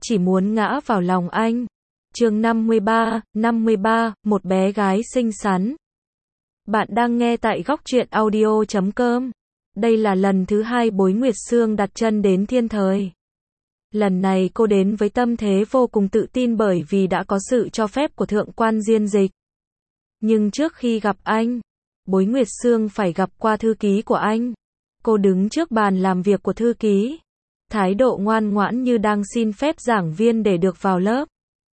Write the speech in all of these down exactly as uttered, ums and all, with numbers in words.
chỉ muốn ngã vào lòng anh. Chương năm mươi ba, năm mươi ba, một bé gái xinh xắn. Bạn đang nghe tại góc truyện audio chấm com. Đây là lần thứ hai Bối Nguyệt Sương đặt chân đến Thiên Thời. Lần này cô đến với tâm thế vô cùng tự tin bởi vì đã có sự cho phép của Thượng quan Diên Dịch. Nhưng trước khi gặp anh, Bối Nguyệt Sương phải gặp qua thư ký của anh. Cô đứng trước bàn làm việc của thư ký, thái độ ngoan ngoãn như đang xin phép giảng viên để được vào lớp.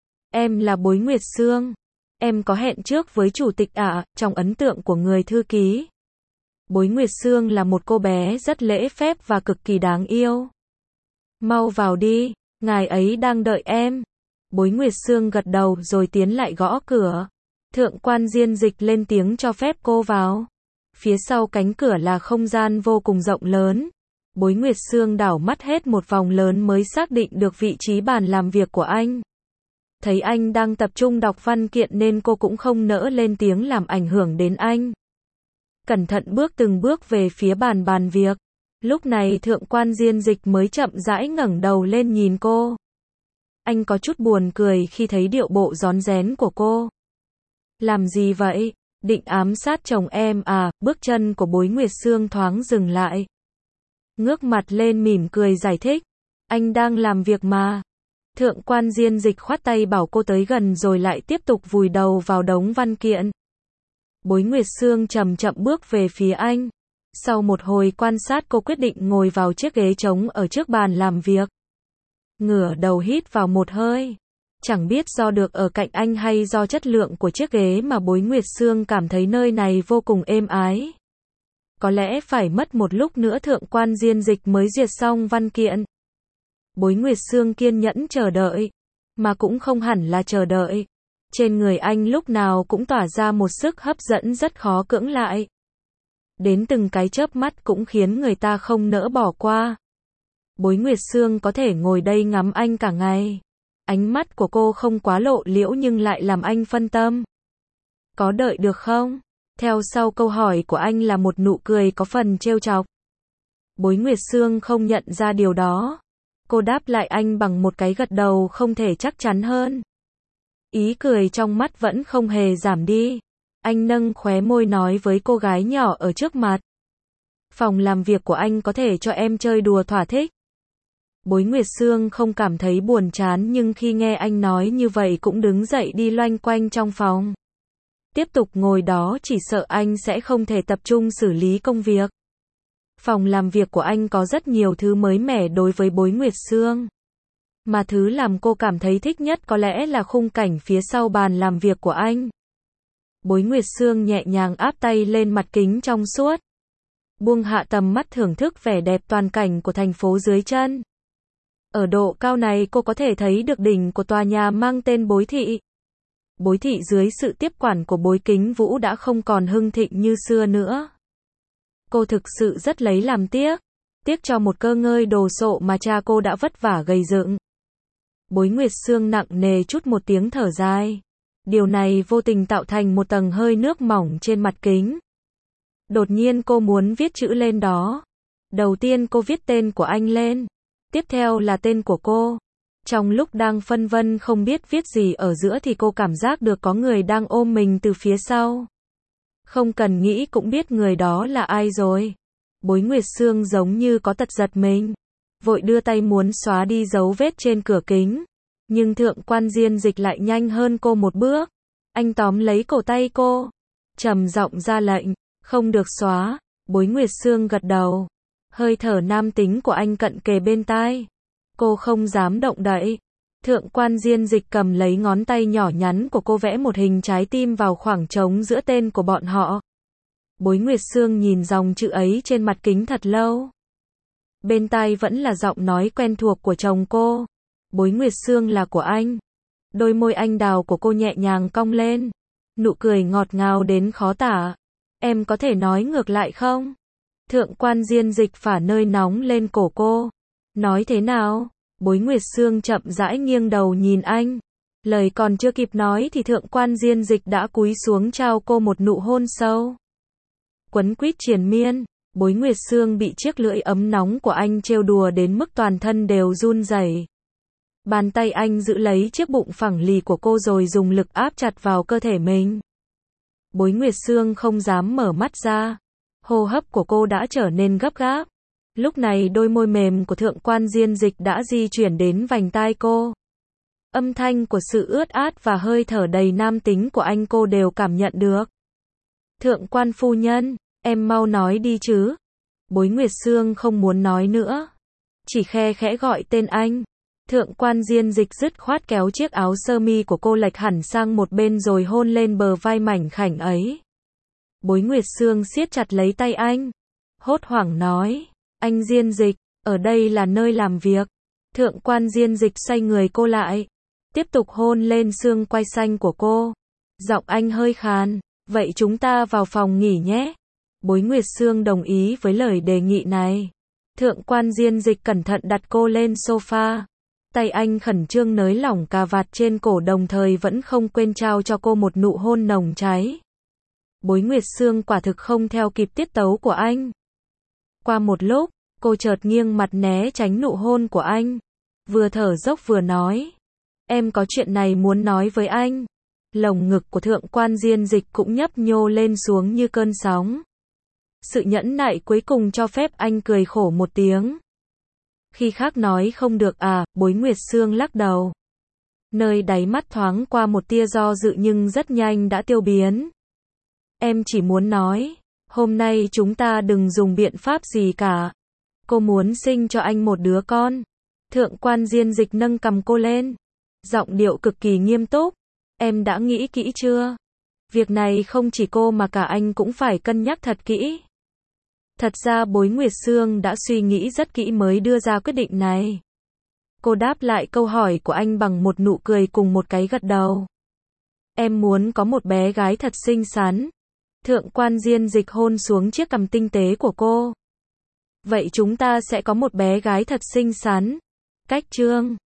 Em là Bối Nguyệt Sương. Em có hẹn trước với chủ tịch ạ, à, trong ấn tượng của người thư ký. Bối Nguyệt Sương là một cô bé rất lễ phép và cực kỳ đáng yêu. Mau vào đi, ngài ấy đang đợi em. Bối Nguyệt Sương gật đầu rồi tiến lại gõ cửa. Thượng quan Diên Dịch lên tiếng cho phép cô vào. Phía sau cánh cửa là không gian vô cùng rộng lớn. Bối Nguyệt Sương đảo mắt hết một vòng lớn mới xác định được vị trí bàn làm việc của anh. Thấy anh đang tập trung đọc văn kiện nên cô cũng không nỡ lên tiếng làm ảnh hưởng đến anh. Cẩn thận bước từng bước về phía bàn bàn việc. Lúc này Thượng quan Diên Dịch mới chậm rãi ngẩng đầu lên nhìn cô. Anh có chút buồn cười khi thấy điệu bộ rón rén của cô. Làm gì vậy? Định ám sát chồng em à? Bước chân của Bối Nguyệt Sương thoáng dừng lại. Ngước mặt lên mỉm cười giải thích. Anh đang làm việc mà. Thượng quan Diên Dịch khoát tay bảo cô tới gần rồi lại tiếp tục vùi đầu vào đống văn kiện. Bối Nguyệt Sương chậm chậm bước về phía anh. Sau một hồi quan sát cô quyết định ngồi vào chiếc ghế trống ở trước bàn làm việc. Ngửa đầu hít vào một hơi. Chẳng biết do được ở cạnh anh hay do chất lượng của chiếc ghế mà Bối Nguyệt Sương cảm thấy nơi này vô cùng êm ái. Có lẽ phải mất một lúc nữa Thượng quan Diên Dịch mới duyệt xong văn kiện. Bối Nguyệt Sương kiên nhẫn chờ đợi, mà cũng không hẳn là chờ đợi. Trên người anh lúc nào cũng tỏa ra một sức hấp dẫn rất khó cưỡng lại. Đến từng cái chớp mắt cũng khiến người ta không nỡ bỏ qua. Bối Nguyệt Sương có thể ngồi đây ngắm anh cả ngày. Ánh mắt của cô không quá lộ liễu nhưng lại làm anh phân tâm. Có đợi được không? Theo sau câu hỏi của anh là một nụ cười có phần trêu chọc. Bối Nguyệt Sương không nhận ra điều đó. Cô đáp lại anh bằng một cái gật đầu không thể chắc chắn hơn. Ý cười trong mắt vẫn không hề giảm đi. Anh nâng khóe môi nói với cô gái nhỏ ở trước mặt. Phòng làm việc của anh có thể cho em chơi đùa thỏa thích. Bối Nguyệt Sương không cảm thấy buồn chán nhưng khi nghe anh nói như vậy cũng đứng dậy đi loanh quanh trong phòng. Tiếp tục ngồi đó chỉ sợ anh sẽ không thể tập trung xử lý công việc. Phòng làm việc của anh có rất nhiều thứ mới mẻ đối với Bối Nguyệt Sương. Mà thứ làm cô cảm thấy thích nhất có lẽ là khung cảnh phía sau bàn làm việc của anh. Bối Nguyệt Sương nhẹ nhàng áp tay lên mặt kính trong suốt. Buông hạ tầm mắt thưởng thức vẻ đẹp toàn cảnh của thành phố dưới chân. Ở độ cao này cô có thể thấy được đỉnh của tòa nhà mang tên Bối Thị. Bối Thị dưới sự tiếp quản của Bối Kính Vũ đã không còn hưng thịnh như xưa nữa. Cô thực sự rất lấy làm tiếc. Tiếc cho một cơ ngơi đồ sộ mà cha cô đã vất vả gây dựng. Bối Nguyệt Sương nặng nề chút một tiếng thở dài. Điều này vô tình tạo thành một tầng hơi nước mỏng trên mặt kính. Đột nhiên cô muốn viết chữ lên đó. Đầu tiên cô viết tên của anh lên. Tiếp theo là tên của cô. Trong lúc đang phân vân không biết viết gì ở giữa thì cô cảm giác được có người đang ôm mình từ phía sau. Không cần nghĩ cũng biết người đó là ai rồi. Bối Nguyệt Sương giống như có tật giật mình. Vội đưa tay muốn xóa đi dấu vết trên cửa kính. Nhưng Thượng quan Diên Dịch lại nhanh hơn cô một bước. Anh tóm lấy cổ tay cô. Trầm giọng ra lệnh. Không được xóa. Bối Nguyệt Sương gật đầu. Hơi thở nam tính của anh cận kề bên tai. Cô không dám động đậy. Thượng quan Diên Dịch cầm lấy ngón tay nhỏ nhắn của cô vẽ một hình trái tim vào khoảng trống giữa tên của bọn họ. Bối Nguyệt Sương nhìn dòng chữ ấy trên mặt kính thật lâu. Bên tai vẫn là giọng nói quen thuộc của chồng cô. Bối Nguyệt Sương là của anh. Đôi môi anh đào của cô nhẹ nhàng cong lên. Nụ cười ngọt ngào đến khó tả. Em có thể nói ngược lại không? Thượng quan Diên Dịch phả nơi nóng lên cổ cô. Nói thế nào? Bối Nguyệt Sương chậm rãi nghiêng đầu nhìn anh. Lời còn chưa kịp nói thì Thượng quan Diên Dịch đã cúi xuống trao cô một nụ hôn sâu. Quấn quýt triền miên. Bối Nguyệt Sương bị chiếc lưỡi ấm nóng của anh trêu đùa đến mức toàn thân đều run rẩy. Bàn tay anh giữ lấy chiếc bụng phẳng lì của cô rồi dùng lực áp chặt vào cơ thể mình. Bối Nguyệt Sương không dám mở mắt ra. Hô hấp của cô đã trở nên gấp gáp. Lúc này đôi môi mềm của Thượng quan Diên Dịch đã di chuyển đến vành tai cô. Âm thanh của sự ướt át và hơi thở đầy nam tính của anh cô đều cảm nhận được. Thượng quan phu nhân, em mau nói đi chứ. Bối Nguyệt Sương không muốn nói nữa. Chỉ khe khẽ gọi tên anh. Thượng quan Diên Dịch dứt khoát kéo chiếc áo sơ mi của cô lệch hẳn sang một bên rồi hôn lên bờ vai mảnh khảnh ấy. Bối Nguyệt Sương siết chặt lấy tay anh. Hốt hoảng nói. Anh Diên Dịch, ở đây là nơi làm việc. Thượng quan Diên Dịch xoay người cô lại. Tiếp tục hôn lên xương quai xanh của cô. Giọng anh hơi khàn. Vậy chúng ta vào phòng nghỉ nhé. Bối Nguyệt Sương đồng ý với lời đề nghị này. Thượng quan Diên Dịch cẩn thận đặt cô lên sofa. Tay anh khẩn trương nới lỏng cà vạt trên cổ đồng thời vẫn không quên trao cho cô một nụ hôn nồng cháy. Bối Nguyệt Sương quả thực không theo kịp tiết tấu của anh. Qua một lúc, cô chợt nghiêng mặt né tránh nụ hôn của anh. Vừa thở dốc vừa nói. Em có chuyện này muốn nói với anh. Lồng ngực của Thượng quan Diên Dịch cũng nhấp nhô lên xuống như cơn sóng. Sự nhẫn nại cuối cùng cho phép anh cười khổ một tiếng. Khi khác nói không được à, Bối Nguyệt Sương lắc đầu. Nơi đáy mắt thoáng qua một tia do dự nhưng rất nhanh đã tiêu biến. Em chỉ muốn nói, hôm nay chúng ta đừng dùng biện pháp gì cả. Cô muốn sinh cho anh một đứa con. Thượng quan Diên Dịch nâng cằm cô lên. Giọng điệu cực kỳ nghiêm túc. Em đã nghĩ kỹ chưa? Việc này không chỉ cô mà cả anh cũng phải cân nhắc thật kỹ. Thật ra Bối Nguyệt Sương đã suy nghĩ rất kỹ mới đưa ra quyết định này. Cô đáp lại câu hỏi của anh bằng một nụ cười cùng một cái gật đầu. Em muốn có một bé gái thật xinh xắn. Thượng quan Diên Dịch hôn xuống chiếc cằm tinh tế của cô. Vậy chúng ta sẽ có một bé gái thật xinh xắn. Cách chương